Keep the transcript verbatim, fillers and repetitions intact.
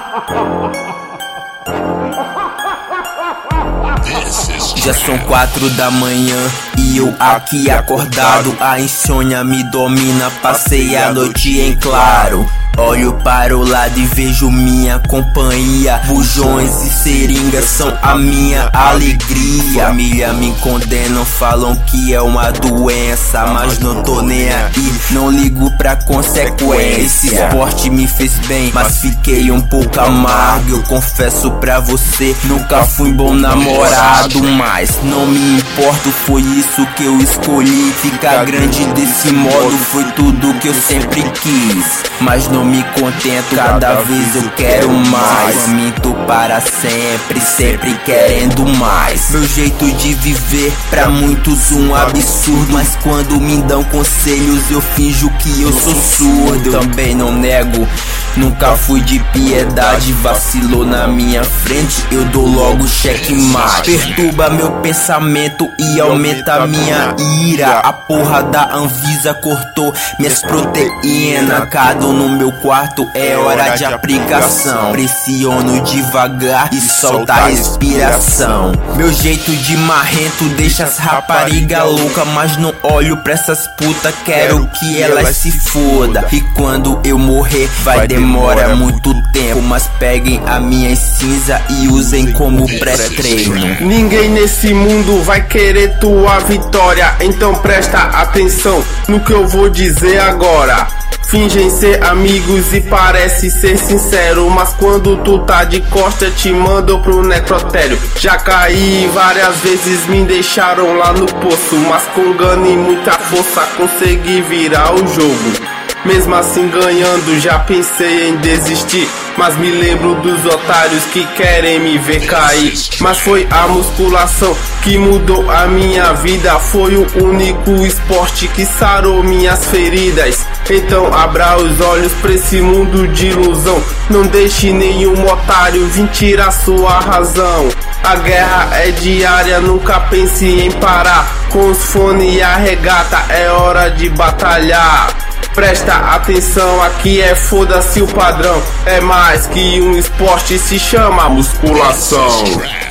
Já são quatro da manhã e eu aqui acordado. A insônia me domina, passei a noite em claro. Olho para o lado e vejo minha companhia. Bujões e seringas são a minha alegria. Família me condenam, falam que é uma doença, mas não tô nem aí, não ligo pra consequência. Esse esporte me fez bem, mas fiquei um pouco amargo. Eu confesso pra você, nunca fui bom namorado, mas não me importo, foi isso que eu escolhi. Ficar grande desse modo foi tudo que eu sempre quis, mas não me contento, cada vez eu quero mais. Faminto para sempre, sempre querendo mais. Meu jeito de viver, pra muitos um absurdo, mas quando me dão conselhos eu finjo que eu sou surdo. Eu também não nego, nunca fui de piedade. Vacilou na minha frente, eu dou logo checkmate. Perturba meu pensamento e aumenta minha ira. A porra da Anvisa cortou minhas proteínas. Cada um no meu quarto, é hora de aplicação. Pressiono devagar e solta a respiração. Meu jeito de marrento deixa as rapariga louca, mas não olho pra essas putas, quero que elas se foda. E quando eu morrer vai demorar muito tempo, mas peguem a minha cinza e usem como pré-treino. Ninguém nesse mundo vai querer tua vitória, então presta atenção no que eu vou dizer agora. Fingem ser amigos e parece ser sincero, mas quando tu tá de costa te mandam pro necrotério. Já caí várias vezes, me deixaram lá no poço, mas com gana e muita força consegui virar o jogo. Mesmo assim ganhando já pensei em desistir, mas me lembro dos otários que querem me ver cair. Mas foi a musculação que mudou a minha vida, foi o único esporte que sarou minhas feridas. Então abra os olhos pra esse mundo de ilusão, não deixe nenhum otário vir tirar sua razão. A guerra é diária, nunca pense em parar. Com os fones e a regata é hora de batalhar. Presta atenção, aqui é foda-se o padrão. É mais que um esporte, se chama musculação.